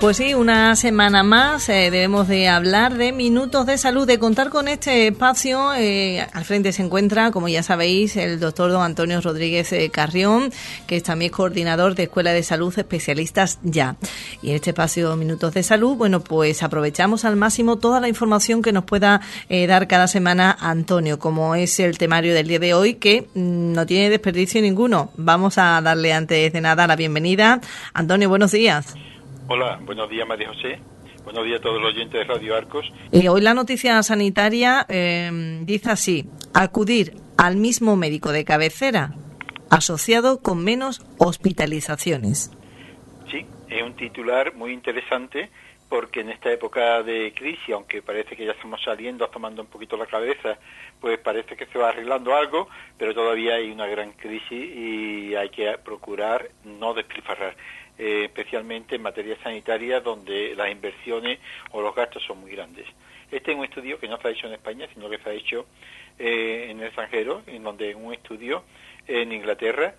Pues sí, una semana más debemos de hablar de Minutos de Salud, de contar con este espacio. Al frente se encuentra, como ya sabéis, el doctor don Antonio Rodríguez Carrión, que es también coordinador de Escuela de Salud Especialistas Ya. Y en este espacio Minutos de Salud, bueno, pues aprovechamos al máximo toda la información que nos pueda dar cada semana Antonio, como es el temario del día de hoy, que no tiene desperdicio ninguno. Vamos a darle antes de nada la bienvenida. Antonio, buenos días. Hola, buenos días María José, buenos días a todos los oyentes de Radio Arcos. Hoy la noticia sanitaria dice así: acudir al mismo médico de cabecera asociado con menos hospitalizaciones. Sí, es un titular muy interesante porque en esta época de crisis, aunque parece que ya estamos saliendo, tomando un poquito la cabeza, pues parece que se va arreglando algo, pero todavía hay una gran crisis y hay que procurar no despilfarrar. Especialmente en materia sanitaria, donde las inversiones o los gastos son muy grandes. Este es un estudio que no se ha hecho en España, sino que se ha hecho en el extranjero, en donde en un estudio en Inglaterra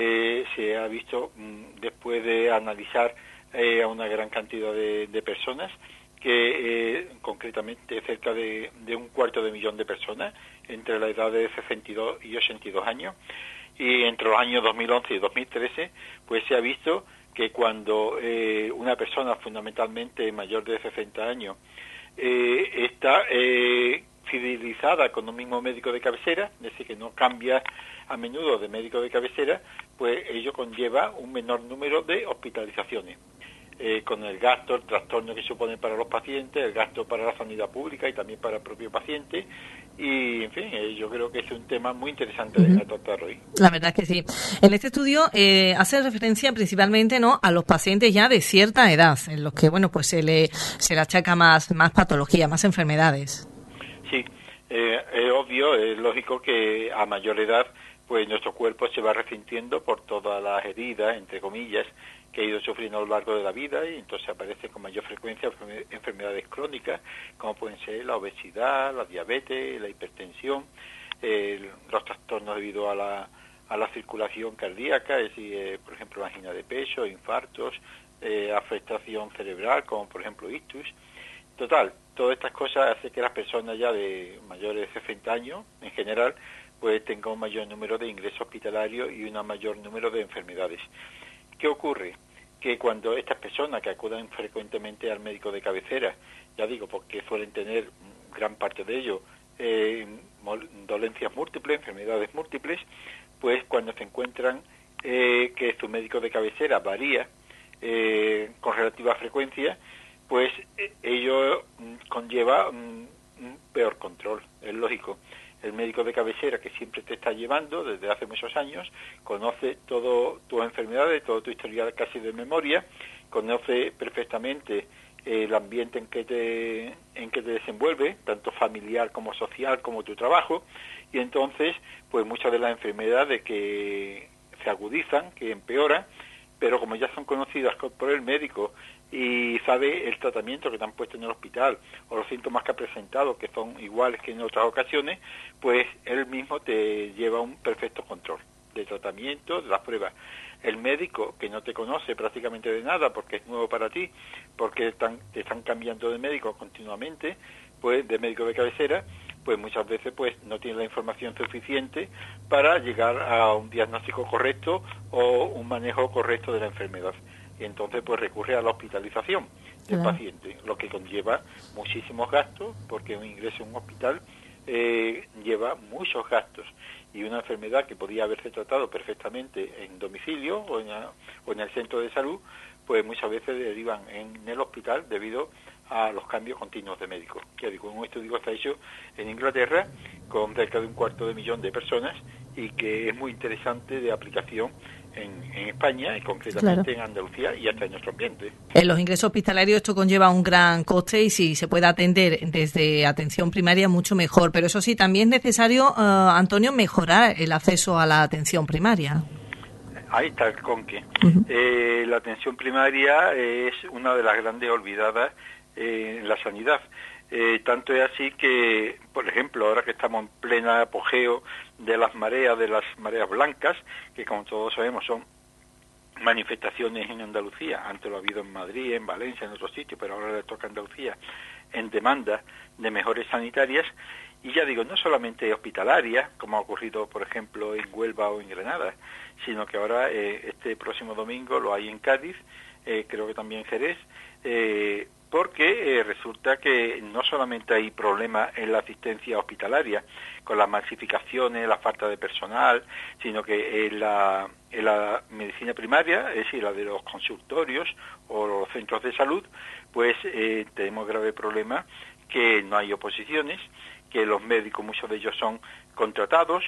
se ha visto, después de analizar a una gran cantidad de personas, que concretamente cerca de 250.000 de personas, entre la edad de 62 y 82 años, y entre los años 2011 y 2013, pues se ha visto que cuando una persona fundamentalmente mayor de 60 años está fidelizada con un mismo médico de cabecera, es decir, que no cambia a menudo de médico de cabecera, pues ello conlleva un menor número de hospitalizaciones, con el gasto, el trastorno que supone para los pacientes, el gasto para la sanidad pública y también para el propio paciente. Y, en fin, yo creo que es un tema muy interesante a tratar hoy. La verdad es que sí. En este estudio hace referencia principalmente, ¿no?, a los pacientes ya de cierta edad, en los que, bueno, pues se le achaca más patología, más enfermedades. Sí, es obvio, es lógico que a mayor edad, pues nuestro cuerpo se va resintiendo por todas las heridas, entre comillas, que ha ido sufriendo a lo largo de la vida, y entonces aparecen con mayor frecuencia enfermedades crónicas, como pueden ser la obesidad, la diabetes, la hipertensión, los trastornos debido a la circulación cardíaca, es decir, por ejemplo, angina de pecho, infartos, afectación cerebral, como por ejemplo ictus. Total, todas estas cosas hacen que las personas ya de mayores de 60 años, en general, pues tengan un mayor número de ingresos hospitalarios y un mayor número de enfermedades. ¿Qué ocurre? Que cuando estas personas que acuden frecuentemente al médico de cabecera, ya digo, porque suelen tener gran parte de ello dolencias múltiples, enfermedades múltiples, pues cuando se encuentran que su médico de cabecera varía con relativa frecuencia, pues ello conlleva un peor control, es lógico. El médico de cabecera, que siempre te está llevando desde hace muchos años, conoce todo tus enfermedades, todo tu historial casi de memoria, conoce perfectamente el ambiente en que te desenvuelve, tanto familiar como social, como tu trabajo, y entonces, pues muchas de las enfermedades que se agudizan, que empeoran, pero como ya son conocidas por el médico y sabe el tratamiento que te han puesto en el hospital o los síntomas que ha presentado, que son iguales que en otras ocasiones, pues él mismo te lleva un perfecto control de tratamiento, de las pruebas. El médico, que no te conoce prácticamente de nada porque es nuevo para ti, porque te están cambiando de médico continuamente, pues de médico de cabecera, pues muchas veces pues no tiene la información suficiente para llegar a un diagnóstico correcto o un manejo correcto de la enfermedad. Y entonces pues recurre a la hospitalización del paciente, lo que conlleva muchísimos gastos, porque un ingreso en un hospital lleva muchos gastos, y una enfermedad que podía haberse tratado perfectamente en domicilio o en el centro de salud, pues muchas veces derivan en el hospital debido a los cambios continuos de médicos. Que digo, un estudio que está hecho en Inglaterra con cerca de 250.000 de personas y que es muy interesante de aplicación en España y concretamente en Andalucía y hasta en nuestro ambiente. En los ingresos hospitalarios esto conlleva un gran coste, y si se puede atender desde atención primaria mucho mejor, pero eso sí, también es necesario, Antonio, mejorar el acceso a la atención primaria. Ahí está el conque. La atención primaria es una de las grandes olvidadas en la sanidad. Tanto es así que, por ejemplo, ahora que estamos en plena apogeo de las mareas blancas, que como todos sabemos son manifestaciones en Andalucía, antes lo ha habido en Madrid, en Valencia, en otros sitios, pero ahora le toca a Andalucía, en demanda de mejores sanitarias, y ya digo, no solamente hospitalarias, como ha ocurrido, por ejemplo, en Huelva o en Granada, sino que ahora este próximo domingo lo hay en Cádiz, creo que también en Jerez, porque resulta que no solamente hay problemas en la asistencia hospitalaria, con las masificaciones, la falta de personal, sino que en la medicina primaria, es decir, la de los consultorios o los centros de salud, pues tenemos grave problema que no hay oposiciones, que los médicos, muchos de ellos son contratados,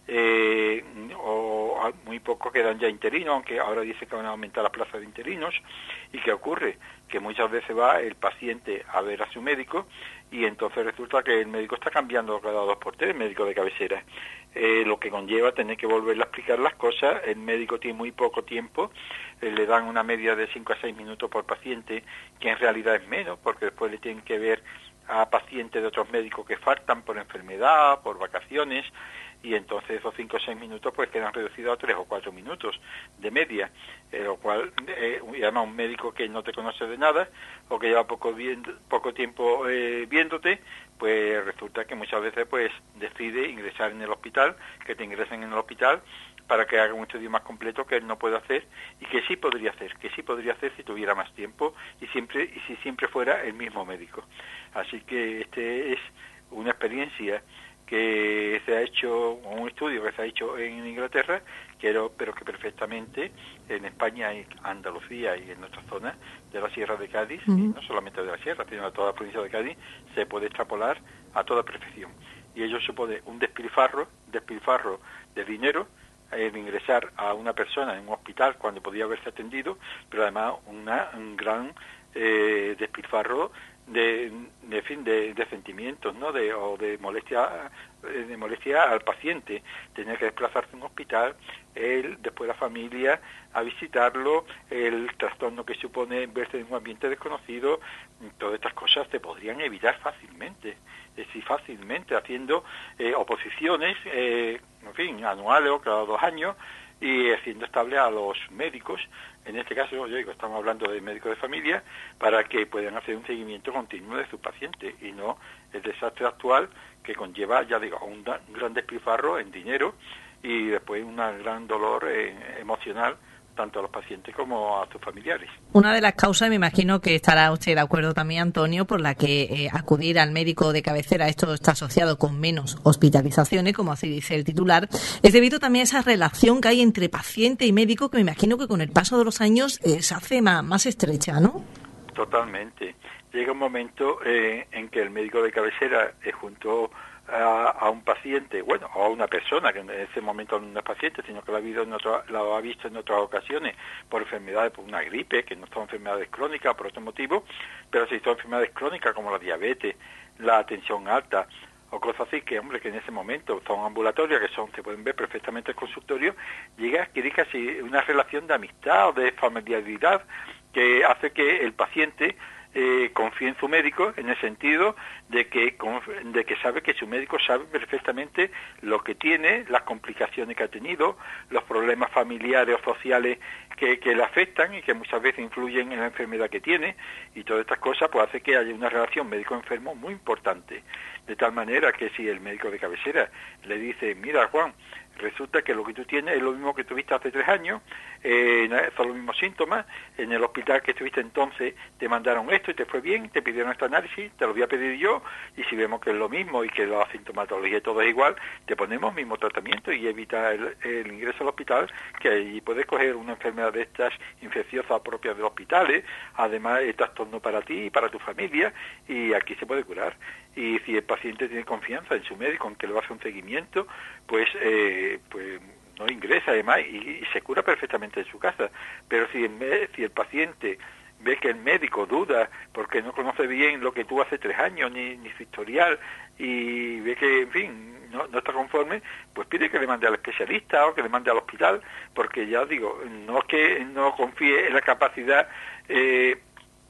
o muy pocos quedan ya interinos, aunque ahora dice que van a aumentar las plazas de interinos. ¿Y qué ocurre? Que muchas veces va el paciente a ver a su médico y entonces resulta que el médico está cambiando cada 2 por 3, el médico de cabecera, lo que conlleva tener que volverle a explicar las cosas. El médico tiene muy poco tiempo, le dan una media de 5 a 6 minutos por paciente, que en realidad es menos, porque después le tienen que ver a pacientes de otros médicos que faltan por enfermedad, por vacaciones, y entonces esos 5 o 6 minutos pues quedan reducidos a 3 o 4 minutos de media, lo cual, y además un médico que no te conoce de nada, o que lleva poco tiempo viéndote, pues resulta que muchas veces pues decide ingresar en el hospital, que te ingresen en el hospital, para que haga un estudio más completo que él no puede hacer, y que sí podría hacer si tuviera más tiempo, y si siempre fuera el mismo médico. Así que este es una experiencia que se ha hecho, un estudio que se ha hecho en Inglaterra, pero que perfectamente en España y Andalucía y en nuestra zona de la Sierra de Cádiz, y no solamente de la Sierra, sino de toda la provincia de Cádiz, se puede extrapolar a toda perfección. Y ello supone un despilfarro de dinero, el ingresar a una persona en un hospital cuando podía haberse atendido, pero además un gran despilfarro de sentimientos, ¿no? de molestia al paciente, tener que desplazarse a un hospital, él, después la familia, a visitarlo, el trastorno que supone verse en un ambiente desconocido. Todas estas cosas se podrían evitar fácilmente, haciendo oposiciones, anuales o cada 2 años, y haciendo estable a los médicos, en este caso yo digo, estamos hablando de médicos de familia, para que puedan hacer un seguimiento continuo de sus pacientes, y no el desastre actual que conlleva, ya digo, un gran despilfarro en dinero y después un gran dolor emocional, tanto a los pacientes como a sus familiares. Una de las causas, me imagino que estará usted de acuerdo también, Antonio, por la que acudir al médico de cabecera, esto está asociado con menos hospitalizaciones, como así dice el titular, es debido también a esa relación que hay entre paciente y médico, que me imagino que con el paso de los años se hace más estrecha, ¿no? Totalmente. Llega un momento en que el médico de cabecera, junto a un paciente, o a una persona, que en ese momento no es paciente, sino que lo ha visto en otras ocasiones por enfermedades, por una gripe, que no son enfermedades crónicas, por otro motivo, pero si son enfermedades crónicas como la diabetes, la tensión alta, o cosas así, que en ese momento son ambulatorias, se pueden ver perfectamente en el consultorio, llega a adquirir casi una relación de amistad o de familiaridad, que hace que el paciente confíe en su médico, en el sentido de que sabe que su médico sabe perfectamente lo que tiene, las complicaciones que ha tenido, los problemas familiares o sociales que le afectan y que muchas veces influyen en la enfermedad que tiene, y todas estas cosas pues hace que haya una relación médico-enfermo muy importante, de tal manera que si el médico de cabecera le dice, mira Juan, resulta que lo que tú tienes es lo mismo que tuviste hace 3 años, son los mismos síntomas, en el hospital que estuviste entonces te mandaron esto y te fue bien, te pidieron este análisis, te lo voy a pedir yo, y si vemos que es lo mismo y que la sintomatología y todo es igual, te ponemos el mismo tratamiento y evita el ingreso al hospital, que ahí puedes coger una enfermedad de estas infecciosas propias de hospitales, además es trastorno para ti y para tu familia, y aquí se puede curar. Y si el paciente tiene confianza en su médico, en que le va a hacer un seguimiento, pues no ingresa además y se cura perfectamente en su casa. Pero si el paciente ve que el médico duda porque no conoce bien lo que tú hace 3 años ni su historial, y ve que, en fin, no está conforme, pues pide que le mande al especialista o que le mande al hospital, porque ya digo, no es que no confíe en la capacidad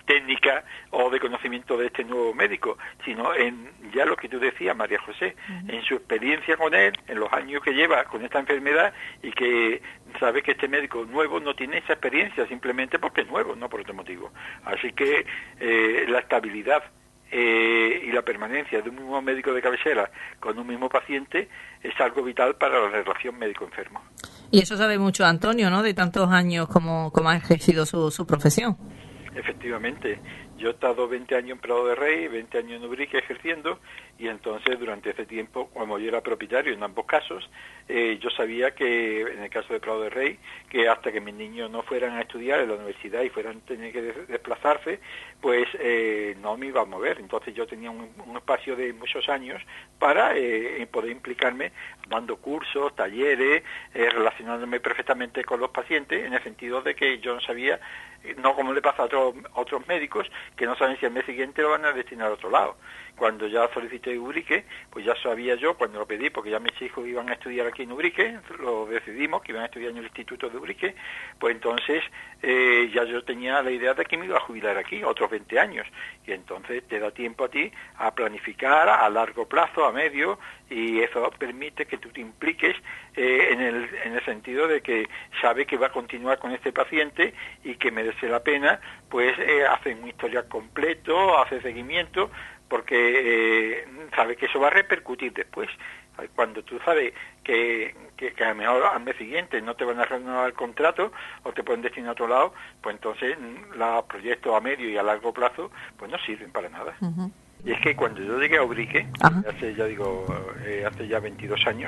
técnica o de conocimiento de este nuevo médico, sino en ya lo que tú decías, María José, en su experiencia con él, en los años que lleva con esta enfermedad, y que sabe que este médico nuevo no tiene esa experiencia simplemente porque es nuevo, no por otro motivo. Así que la estabilidad y la permanencia de un mismo médico de cabecera con un mismo paciente es algo vital para la relación médico-enfermo. Y eso sabe mucho Antonio, ¿no?, de tantos años como ha ejercido su profesión. Efectivamente, yo he estado 20 años en Prado de Rey, 20 años en Ubrique ejerciendo, y entonces durante ese tiempo, como yo era propietario en ambos casos, yo sabía que en el caso de Prado de Rey, que hasta que mis niños no fueran a estudiar en la universidad y fueran a tener que desplazarse, pues no me iba a mover. Entonces yo tenía un espacio de muchos años para poder implicarme dando cursos, talleres, relacionándome perfectamente con los pacientes, en el sentido de que yo no sabía, no como le pasa a otros médicos, que no saben si al mes siguiente lo van a destinar a otro lado. Cuando ya solicité Ubrique, pues ya sabía yo, cuando lo pedí, porque ya mis hijos iban a estudiar aquí en Ubrique, lo decidimos, que iban a estudiar en el Instituto de Ubrique, pues entonces ya yo tenía la idea de que me iba a jubilar aquí, otros 20 años, y entonces te da tiempo a ti a planificar a largo plazo, a medio, y eso permite que tú te impliques en el sentido de que sabe que va a continuar con este paciente y que merece la pena, pues hacer un historial completo, hacer seguimiento, porque sabe que eso va a repercutir después. Cuando tú sabes que a lo mejor al mes siguiente no te van a renovar el contrato o te pueden destinar a otro lado, pues entonces los proyectos a medio y a largo plazo pues no sirven para nada. Uh-huh. Y es que cuando yo llegué a Ubrique, hace ya 22 años,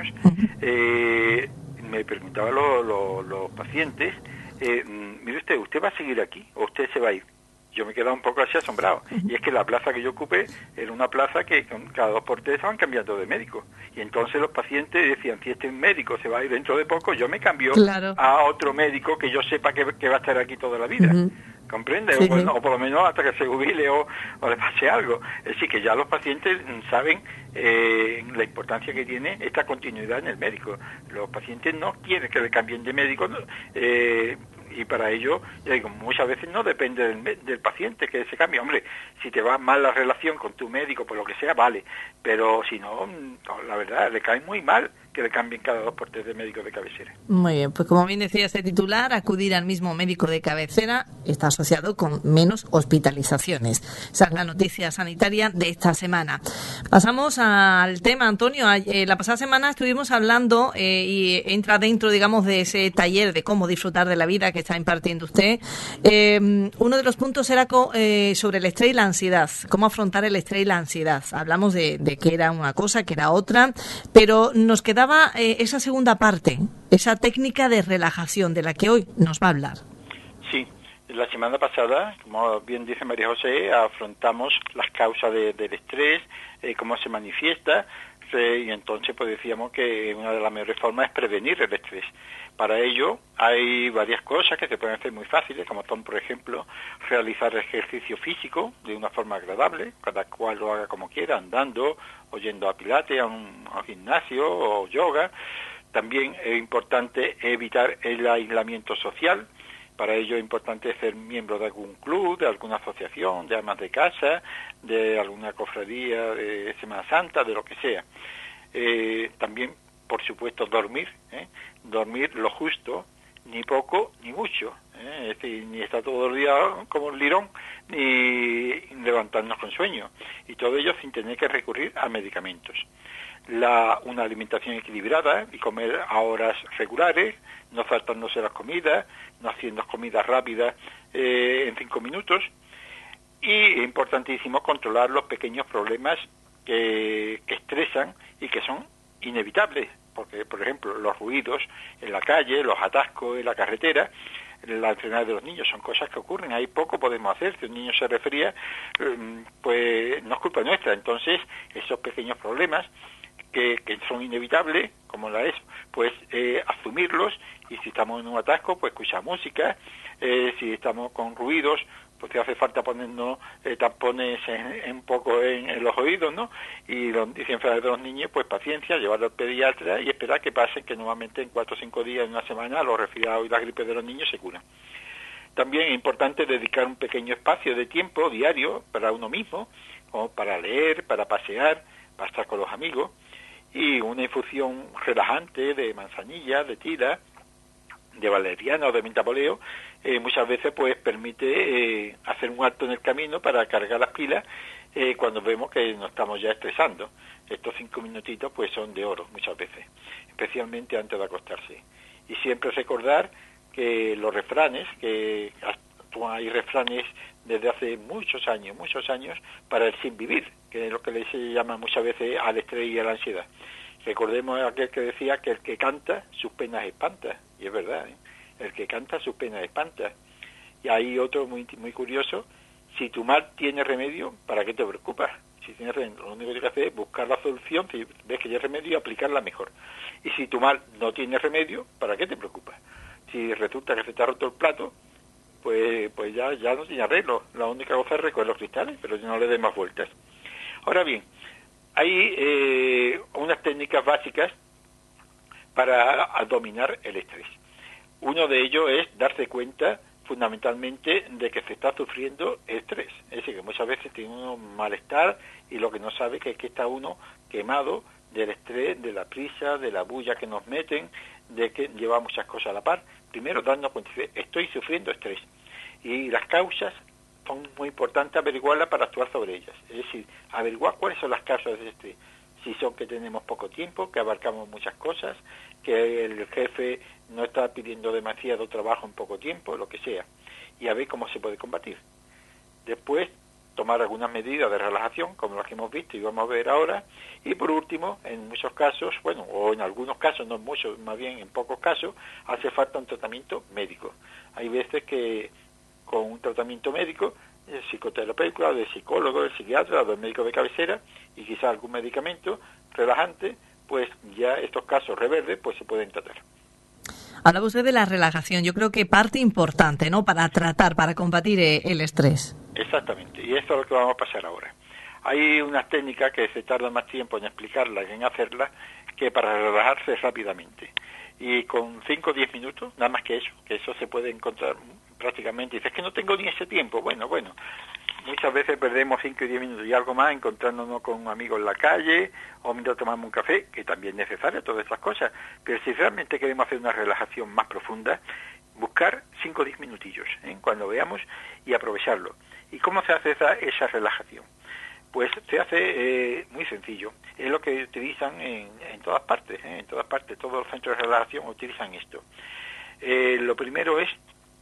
me preguntaban los pacientes, mire usted va a seguir aquí o usted se va a ir. Yo me quedaba un poco así asombrado. Y es que la plaza que yo ocupé era una plaza que cada 2 por 3 estaban cambiando de médico. Y entonces los pacientes decían, si este médico se va a ir dentro de poco, yo me cambio a otro médico que yo sepa que va a estar aquí toda la vida. Uh-huh. ¿Comprende? Sí. O por lo menos hasta que se jubile o le pase algo. Es decir, que ya los pacientes saben la importancia que tiene esta continuidad en el médico. Los pacientes no quieren que le cambien de médico, y para ello, ya digo, muchas veces no depende del paciente que se cambie. Hombre, si te va mal la relación con tu médico, por lo que sea, vale, pero si no, la verdad, le cae muy mal que le cambien cada 2 por 3 de médico de cabecera. Muy bien, pues como bien decía este titular, acudir al mismo médico de cabecera está asociado con menos hospitalizaciones. Esa es la noticia sanitaria de esta semana. Pasamos al tema, Antonio. La pasada semana estuvimos hablando y entra dentro, digamos, de ese taller de cómo disfrutar de la vida que está impartiendo usted. Uno de los puntos era sobre el estrés y la ansiedad, cómo afrontar el estrés y la ansiedad. Hablamos de que era una cosa, que era otra, pero nos quedaba esa segunda parte, esa técnica de relajación de la que hoy nos va a hablar. Sí, la semana pasada, como bien dice María José, afrontamos las causas del estrés, cómo se manifiesta, y entonces pues decíamos que una de las mejores formas es prevenir el estrés. Para ello hay varias cosas que se pueden hacer muy fáciles, como son, por ejemplo, realizar ejercicio físico de una forma agradable, cada cual lo haga como quiera, andando, o yendo a pilates, a un gimnasio o yoga. También es importante evitar el aislamiento social. Para ello es importante ser miembro de algún club, de alguna asociación, de amas de casa, de alguna cofradía de Semana Santa, de lo que sea. También, por supuesto, dormir lo justo, ni poco ni mucho. Es decir, ni estar todo el día como un lirón, ni levantarnos con sueño. Y todo ello sin tener que recurrir a medicamentos. Una alimentación equilibrada y comer a horas regulares, no saltándose las comidas, no haciendo comidas rápidas en 5 minutos. Y es importantísimo controlar los pequeños problemas que estresan y que son inevitables, porque, por ejemplo, los ruidos en la calle, los atascos en la carretera, la enfermedad de los niños, son cosas que ocurren, ahí poco podemos hacer. Si un niño se resfría, pues no es culpa nuestra. Entonces, esos pequeños problemas que son inevitables, como la es, pues asumirlos, y si estamos en un atasco, pues escuchar música, si estamos con ruidos, pues te hace falta ponernos tampones un poco en los oídos, ¿no? Y si enfermedad de los niños, pues paciencia, llevarlo al pediatra y esperar que pasen, que normalmente en 4 o 5 días, en una semana, los resfriados y las gripes de los niños se curan. también es importante dedicar un pequeño espacio de tiempo diario para uno mismo, o para leer, para pasear, para estar con los amigos, y una infusión relajante de manzanilla, de tila, de valeriana o de mentaboleo, muchas veces pues permite hacer un alto en el camino para cargar las pilas cuando vemos que nos estamos ya estresando. Estos 5 minutitos pues son de oro muchas veces, especialmente antes de acostarse. Y siempre recordar que los refranes, que hay refranes desde hace muchos años para el sin vivir, que es lo que se llama muchas veces al estrés y a la ansiedad. Recordemos aquel que decía que el que canta sus penas espanta, y es verdad, el que canta sus penas espanta. Y hay otro muy curioso: si tu mal tiene remedio, ¿para qué te preocupas? Si tienes remedio, lo único que hay que hacer es buscar la solución, si ves que hay remedio, y aplicarla mejor. Y si tu mal no tiene remedio, ¿para qué te preocupas? Si resulta que se te ha roto el plato, pues ya no tiene arreglo. La única cosa es recoger los cristales, pero no le des más vueltas. Ahora bien, hay unas técnicas básicas para dominar el estrés. Uno de ellos es darse cuenta fundamentalmente de que se está sufriendo estrés. Es decir, que muchas veces tiene uno malestar y lo que no sabe es que está uno quemado del estrés, de la prisa, de la bulla que nos meten, de que lleva muchas cosas a la par. Primero, darnos cuenta de que estoy sufriendo estrés. Y las causas son muy importantes averiguarlas para actuar sobre ellas. Es decir, averiguar cuáles son las causas de estrés. Si son que tenemos poco tiempo, que abarcamos muchas cosas, que el jefe no está pidiendo demasiado trabajo en poco tiempo, lo que sea. Y a ver cómo se puede combatir. Después, tomar algunas medidas de relajación, como las que hemos visto y vamos a ver ahora. Y por último, en muchos casos, o en algunos casos, no muchos, más bien en pocos casos, hace falta un tratamiento médico. Hay veces que con un tratamiento médico, el psicoterapeuta, del psicólogo, del psiquiatra, del médico de cabecera y quizás algún medicamento relajante, pues ya estos casos reverdes pues se pueden tratar. Hablaba usted de la relajación, yo creo que parte importante, ¿no?, para tratar, para combatir el estrés. Exactamente, y esto es lo que vamos a pasar ahora. Hay unas técnicas que se tarda más tiempo en explicarlas que en hacerlas que para relajarse rápidamente. Y con 5 o 10 minutos, nada más que eso se puede encontrar prácticamente. Dices que no tengo ni ese tiempo. Bueno, muchas veces perdemos 5 y 10 minutos y algo más encontrándonos con un amigo en la calle o mientras tomamos un café, que también es necesario, todas esas cosas. Pero si realmente queremos hacer una relajación más profunda, buscar 5 o 10 minutillos, cuando veamos, y aprovecharlo. ¿Y cómo se hace esa relajación? Pues se hace muy sencillo. Es lo que utilizan en todas partes, en todas partes. Todos los centros de relajación utilizan esto. Lo primero es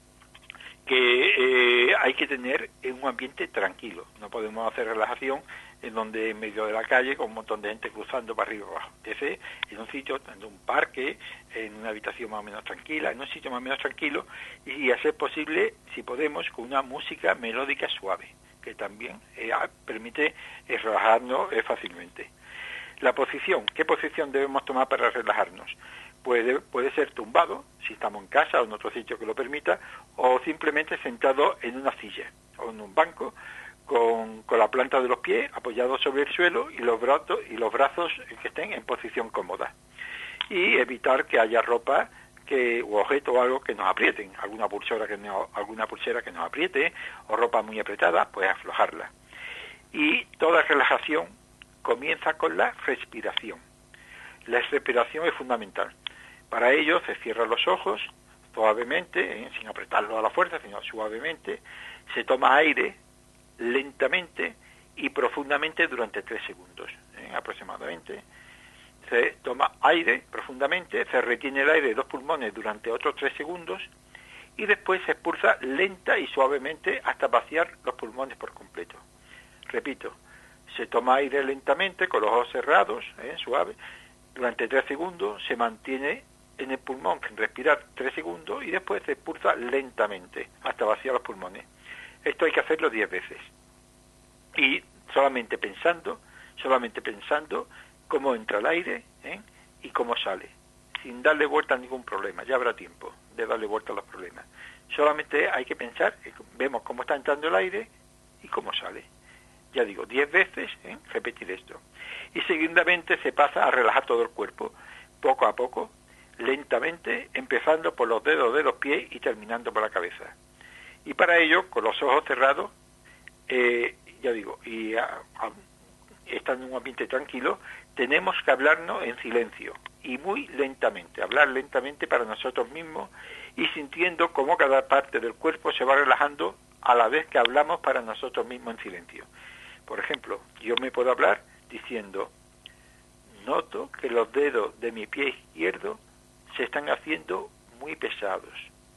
que hay que tener un ambiente tranquilo. No podemos hacer relajación en donde en medio de la calle con un montón de gente cruzando para arriba y abajo. Ese en un sitio, en un parque, en una habitación más o menos tranquila, en un sitio más o menos tranquilo, y a ser posible, si podemos, con una música melódica suave, que también permite relajarnos fácilmente. La posición, ¿qué posición debemos tomar para relajarnos? Puede ser tumbado, si estamos en casa o en otro sitio que lo permita, o simplemente sentado en una silla o en un banco, con la planta de los pies apoyados sobre el suelo y los brazos que estén en posición cómoda. Y evitar que haya ropa o objeto o algo que nos aprieten, alguna pulsera que nos apriete, o ropa muy apretada, pues aflojarla. Y toda relajación comienza con la respiración. La respiración es fundamental. Para ello se cierran los ojos suavemente, sin apretarlo a la fuerza, sino suavemente. Se toma aire lentamente y profundamente durante 3 segundos, aproximadamente. Se toma aire profundamente, se retiene el aire de 2 pulmones durante otros 3 segundos y después se expulsa lenta y suavemente hasta vaciar los pulmones por completo. Repito, se toma aire lentamente con los ojos cerrados, suave, durante 3 segundos, se mantiene en el pulmón sin respirar 3 segundos y después se expulsa lentamente hasta vaciar los pulmones. Esto hay que hacerlo 10 veces. Y solamente pensando cómo entra el aire y cómo sale, sin darle vuelta a ningún problema. Ya habrá tiempo de darle vuelta a los problemas. Solamente hay que pensar, vemos cómo está entrando el aire y cómo sale. Ya digo, 10 veces, repetir esto. Y seguidamente se pasa a relajar todo el cuerpo, poco a poco, lentamente, empezando por los dedos de los pies y terminando por la cabeza. Y para ello, con los ojos cerrados, ya digo, y estando en un ambiente tranquilo, tenemos que hablarnos en silencio y muy lentamente, hablar lentamente para nosotros mismos y sintiendo cómo cada parte del cuerpo se va relajando a la vez que hablamos para nosotros mismos en silencio. Por ejemplo, yo me puedo hablar diciendo: noto que los dedos de mi pie izquierdo se están haciendo muy pesados,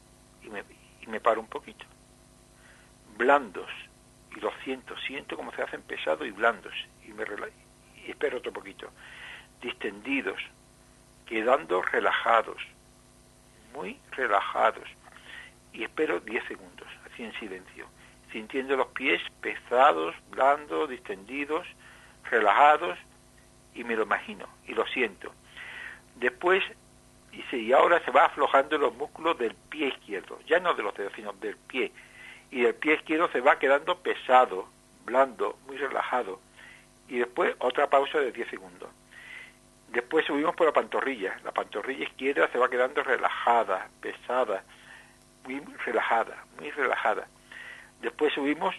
y me paro un poquito. Blandos, y los siento como se hacen pesados y blandos, y espero otro poquito. Distendidos, quedando relajados, muy relajados, y espero 10 segundos, así en silencio, sintiendo los pies pesados, blandos, distendidos, relajados, y me lo imagino, y lo siento. Después, y ahora se va aflojando los músculos del pie izquierdo, ya no de los dedos, sino del pie, y el pie izquierdo se va quedando pesado, blando, muy relajado, y después otra pausa de 10 segundos. Después subimos por la pantorrilla izquierda se va quedando relajada, pesada, muy relajada, muy relajada. Después subimos,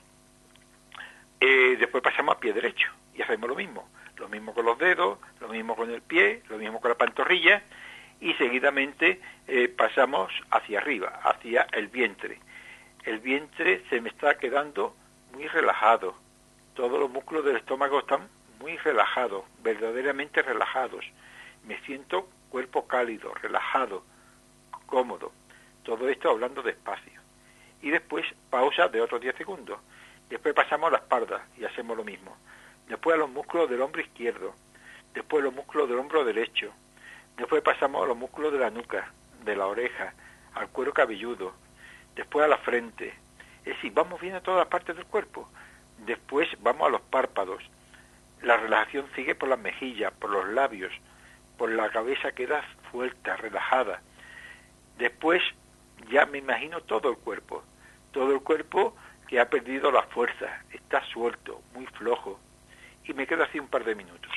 después pasamos a pie derecho, y hacemos lo mismo con los dedos, lo mismo con el pie, lo mismo con la pantorrilla, y seguidamente pasamos hacia arriba, hacia el vientre. El vientre se me está quedando muy relajado, todos los músculos del estómago están muy relajados, verdaderamente relajados. Me siento cuerpo cálido, relajado, cómodo. Todo esto hablando despacio. Y después pausa de otros 10 segundos. Después pasamos a la espalda y hacemos lo mismo. Después a los músculos del hombro izquierdo. Después a los músculos del hombro derecho. Después pasamos a los músculos de la nuca, de la oreja, al cuero cabelludo. Después a la frente. Es decir, vamos viendo todas las partes del cuerpo. Después vamos a los párpados. La relajación sigue por las mejillas, por los labios, por la cabeza queda suelta, relajada. Después ya me imagino todo el cuerpo que ha perdido la fuerza, está suelto, muy flojo, y me quedo así un par de minutos.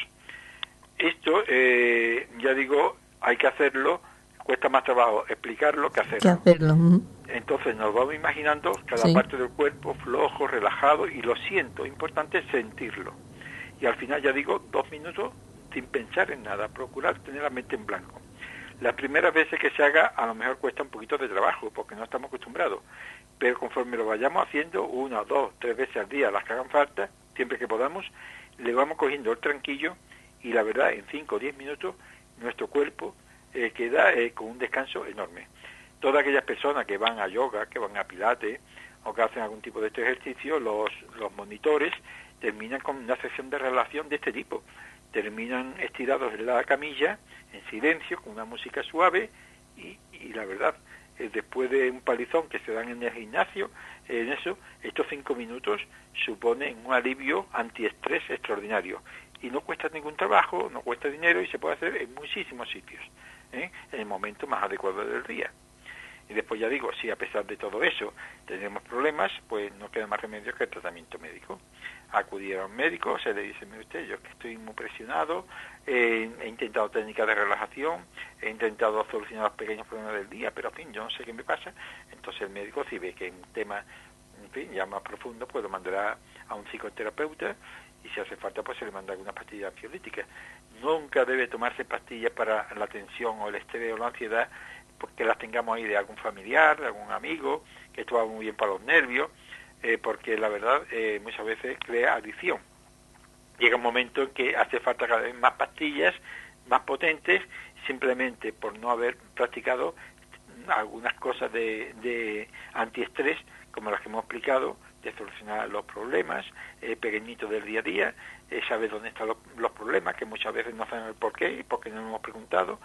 Esto, ya digo, hay que hacerlo, cuesta más trabajo explicarlo que hacerlo. Entonces nos vamos imaginando cada parte del cuerpo flojo, relajado, y lo siento, importante es sentirlo. Y al final, ya digo, 2 minutos sin pensar en nada, procurar tener la mente en blanco. Las primeras veces que se haga, a lo mejor cuesta un poquito de trabajo, porque no estamos acostumbrados, pero conforme lo vayamos haciendo 1, 2, 3 veces al día, las que hagan falta, siempre que podamos, le vamos cogiendo el tranquillo, y la verdad, en 5 o 10 minutos, nuestro cuerpo queda con un descanso enorme. Todas aquellas personas que van a yoga, que van a pilates, o que hacen algún tipo de este ejercicio, los monitores terminan con una sesión de relajación de este tipo. Terminan estirados en la camilla, en silencio, con una música suave, y la verdad, después de un palizón que se dan en el gimnasio, en eso, estos 5 minutos suponen un alivio antiestrés extraordinario. Y no cuesta ningún trabajo, no cuesta dinero, y se puede hacer en muchísimos sitios, en el momento más adecuado del día. Y después, ya digo, si a pesar de todo eso tenemos problemas, pues no queda más remedio que el tratamiento médico. Acudir a un médico, se le dice: mire usted, yo que estoy muy presionado, he intentado técnicas de relajación, he intentado solucionar los pequeños problemas del día, pero en fin, yo no sé qué me pasa. Entonces el médico, si ve que es un tema, en fin, ya más profundo, pues lo mandará a un psicoterapeuta, y si hace falta, pues se le manda algunas pastillas ansiolíticas. Nunca debe tomarse pastillas para la tensión o el estrés o la ansiedad, porque las tengamos ahí de algún familiar, de algún amigo, que esto va muy bien para los nervios, porque la verdad muchas veces crea adicción. Llega un momento en que hace falta cada vez más pastillas, más potentes, simplemente por no haber practicado algunas cosas de antiestrés, como las que hemos explicado, de solucionar los problemas pequeñitos del día a día, saber dónde están los problemas, que muchas veces no saben el porqué, y porque no nos hemos preguntado,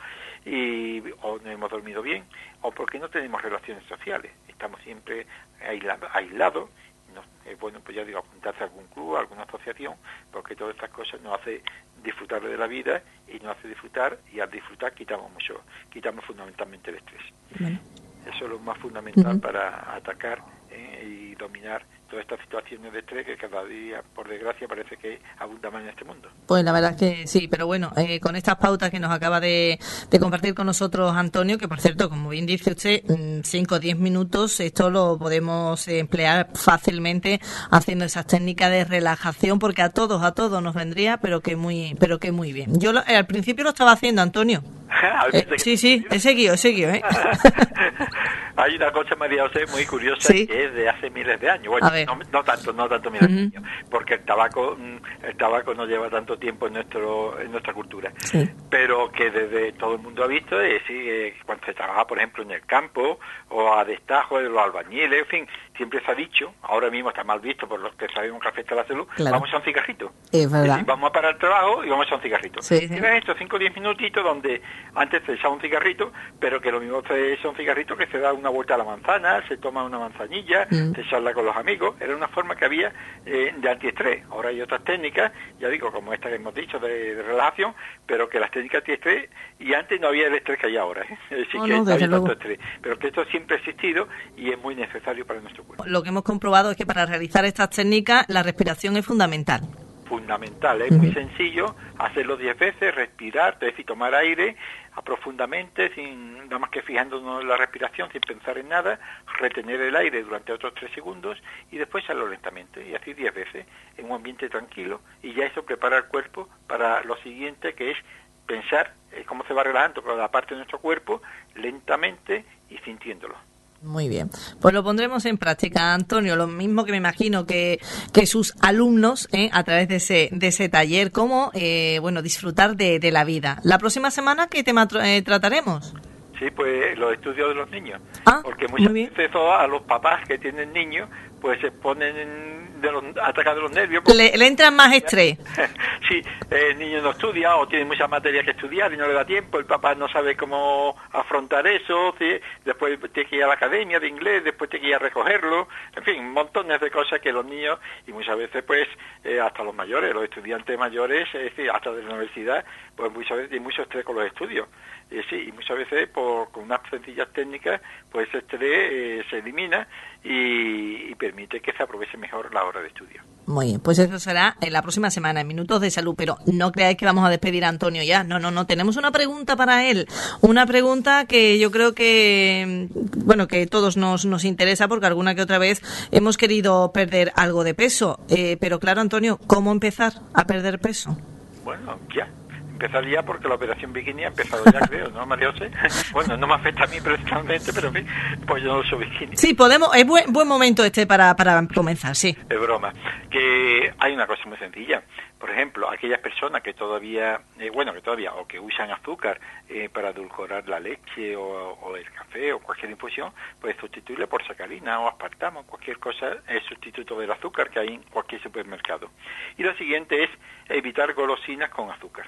o no hemos dormido bien, o porque no tenemos relaciones sociales, estamos siempre aislados. No, bueno, pues ya digo, apuntarse a algún club, a alguna asociación, porque todas estas cosas nos hace disfrutar de la vida, y nos hace disfrutar, y al disfrutar quitamos fundamentalmente el estrés. Bueno. Eso es lo más fundamental para atacar y dominar todas estas situaciones de estrés que cada día, por desgracia, parece que abundan más en este mundo. Pues la verdad es que sí, pero bueno, con estas pautas que nos acaba de compartir con nosotros Antonio, que por cierto, como bien dice usted, 5 o 10 minutos, esto lo podemos emplear fácilmente haciendo esas técnicas de relajación, porque a todos nos vendría, pero que muy bien. Yo al principio lo estaba haciendo, Antonio. Sí, he seguido. Hay una cosa, María José, muy curiosa, que es de hace miles de años. Bueno, no tanto miles de años, porque el tabaco no lleva tanto tiempo en nuestra cultura. Sí. Pero que desde todo el mundo ha visto, cuando se trabaja, por ejemplo, en el campo, o a destajo de los albañiles, en fin, siempre se ha dicho, ahora mismo está mal visto por los que sabemos que afecta a la salud, vamos a un cigarrito. Es verdad. Es decir, vamos a parar el trabajo y vamos a un cigarrito. Sí. Tienen estos 5 o 10 minutitos donde antes se echaba un cigarrito, pero que lo mismo se echa un cigarrito que se da una vuelta a la manzana, se toma una manzanilla, se charla con los amigos. Era una forma que había de antiestrés. Ahora hay otras técnicas, ya digo, como esta que hemos dicho, de relajación, pero que las técnicas antiestrés, y antes no había el estrés que hay ahora, Es decir, que no había tanto estrés, pero que esto siempre ha existido y es muy necesario para nuestro cuerpo. Lo que hemos comprobado es que para realizar estas técnicas la respiración es fundamental. Es muy sencillo hacerlo 10 veces, respirar, es decir, tomar aire profundamente, sin nada más que fijándonos en la respiración, sin pensar en nada, retener el aire durante otros 3 segundos y después echarlo lentamente, y así 10 veces, en un ambiente tranquilo, y ya eso prepara el cuerpo para lo siguiente, que es pensar cómo se va relajando cada parte de nuestro cuerpo, lentamente y sintiéndolo. Muy bien, pues lo pondremos en práctica, Antonio, lo mismo que me imagino que sus alumnos a través de ese taller, cómo disfrutar de la vida. La próxima semana, ¿qué tema trataremos? Sí, pues los estudios de los niños, porque muchas veces a los papás que tienen niños, pues se ponen atacados de los nervios. Le entran más estrés. Sí, el niño no estudia o tiene muchas materias que estudiar y no le da tiempo, el papá no sabe cómo afrontar eso, ¿sí? Después tiene que ir a la academia de inglés, después tiene que ir a recogerlo, en fin, montones de cosas que los niños, y muchas veces pues hasta los mayores, los estudiantes mayores, es decir, hasta de la universidad, pues muchas veces hay mucho estrés con los estudios. Sí, y muchas veces con unas sencillas técnicas, pues ese estrés se elimina y permite que se aproveche mejor la hora de estudio. Muy bien, pues eso será en la próxima semana, en Minutos de Salud, pero no creáis que vamos a despedir a Antonio ya, no, tenemos una pregunta para él, una pregunta que yo creo que, que todos nos interesa, porque alguna que otra vez hemos querido perder algo de peso, pero claro, Antonio, ¿cómo empezar a perder peso? Bueno, ya. Empezar ya porque la operación bikini ha empezado ya, creo, ¿no, María José? Bueno, no me afecta a mí personalmente, pero en fin, pues yo no soy bikini. Sí, podemos, es buen momento para comenzar, sí. Es broma. Que hay una cosa muy sencilla. Por ejemplo, aquellas personas que todavía, o que usan azúcar para edulcorar la leche o el café o cualquier infusión, pues sustituirle por sacarina o aspartamo, cualquier cosa es sustituto del azúcar que hay en cualquier supermercado. Y lo siguiente es evitar golosinas con azúcar.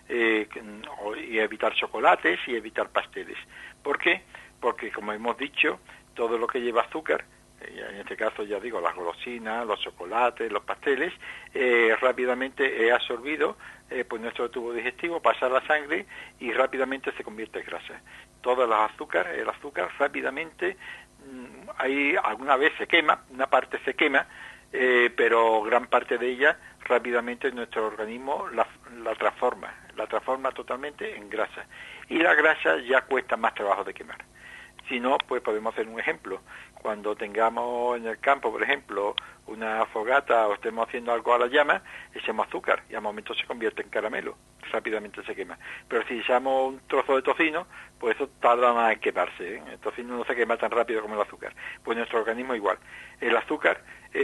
Y evitar chocolates y evitar pasteles. ¿Por qué? Porque, como hemos dicho, todo lo que lleva azúcar, en este caso ya digo, las golosinas, los chocolates, los pasteles, rápidamente es absorbido por nuestro tubo digestivo, pasa a la sangre y rápidamente se convierte en grasa. Todo el azúcar rápidamente, alguna vez se quema, una parte se quema, pero gran parte de ella rápidamente nuestro organismo la transforma totalmente en grasa. Y la grasa ya cuesta más trabajo de quemar. Si no, pues podemos hacer un ejemplo. Cuando tengamos en el campo, por ejemplo, una fogata o estemos haciendo algo a la llama, echamos azúcar y al momento se convierte en caramelo, rápidamente se quema. Pero si echamos un trozo de tocino, pues eso tarda más en quemarse, El tocino no se quema tan rápido como el azúcar. Pues nuestro organismo igual. El azúcar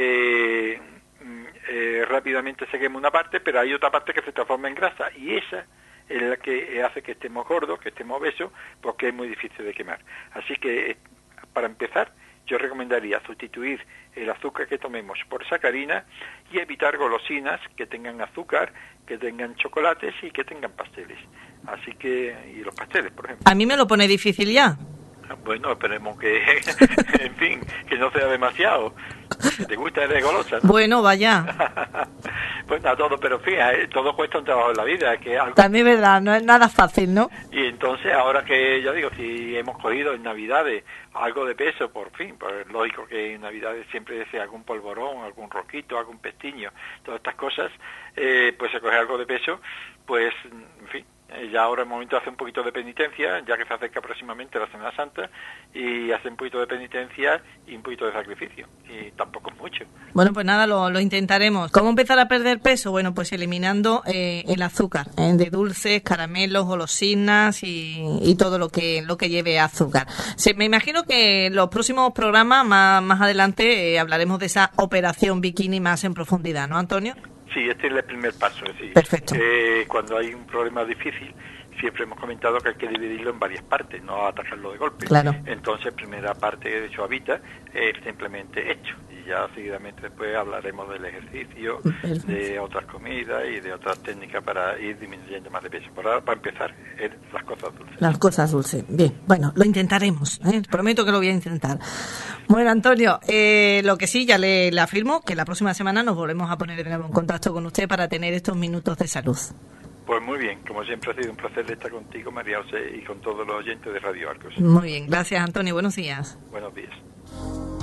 rápidamente se quema una parte, pero hay otra parte que se transforma en grasa y esa es la que hace que estemos gordos, que estemos obesos, porque es muy difícil de quemar. Así que, para empezar, yo recomendaría sustituir el azúcar que tomemos por sacarina y evitar golosinas que tengan azúcar, que tengan chocolates y que tengan pasteles. Así que, y los pasteles, por ejemplo. A mí me lo pone difícil ya. Bueno, esperemos que, en fin, que no sea demasiado. Si te gusta, eres golosa, ¿no? Bueno, vaya. Pues a todo, pero fíjate, todo cuesta un trabajo en la vida. Es que algo... También es verdad, no es nada fácil, ¿no? Y entonces, ahora que yo digo, si hemos cogido en Navidades algo de peso, por fin, pues es lógico que en Navidades siempre se algún polvorón, algún roquito, algún pestiño, todas estas cosas, pues se coge algo de peso, pues, en fin. Ya ahora es momento de hacer un poquito de penitencia, ya que se acerca próximamente la Semana Santa, y hacer un poquito de penitencia y un poquito de sacrificio, y tampoco es mucho. Bueno, pues nada, lo intentaremos. ¿Cómo empezar a perder peso? Bueno, pues eliminando el azúcar, de dulces, caramelos, golosinas y todo lo que lleve azúcar. Me imagino que en los próximos programas, más adelante, hablaremos de esa operación bikini más en profundidad, ¿no, Antonio? Sí, este es el primer paso. Es decir, perfecto. Cuando hay un problema difícil, siempre hemos comentado que hay que dividirlo en varias partes, no atacarlo de golpe. Claro. Entonces, primera parte de Suavita es simplemente hecho. Y ya seguidamente después hablaremos del ejercicio, perfecto, de otras comidas y de otras técnicas para ir disminuyendo más de peso. Por ahora, para empezar, las cosas dulces. Las cosas dulces. Bien, bueno, lo intentaremos. Prometo que lo voy a intentar. Bueno, Antonio, lo que sí, ya le afirmo que la próxima semana nos volvemos a poner de nuevo en contacto con usted para tener estos minutos de salud. Pues muy bien, como siempre ha sido un placer de estar contigo, María José, y con todos los oyentes de Radio Arcos. Muy bien, gracias, Antonio, buenos días. Buenos días.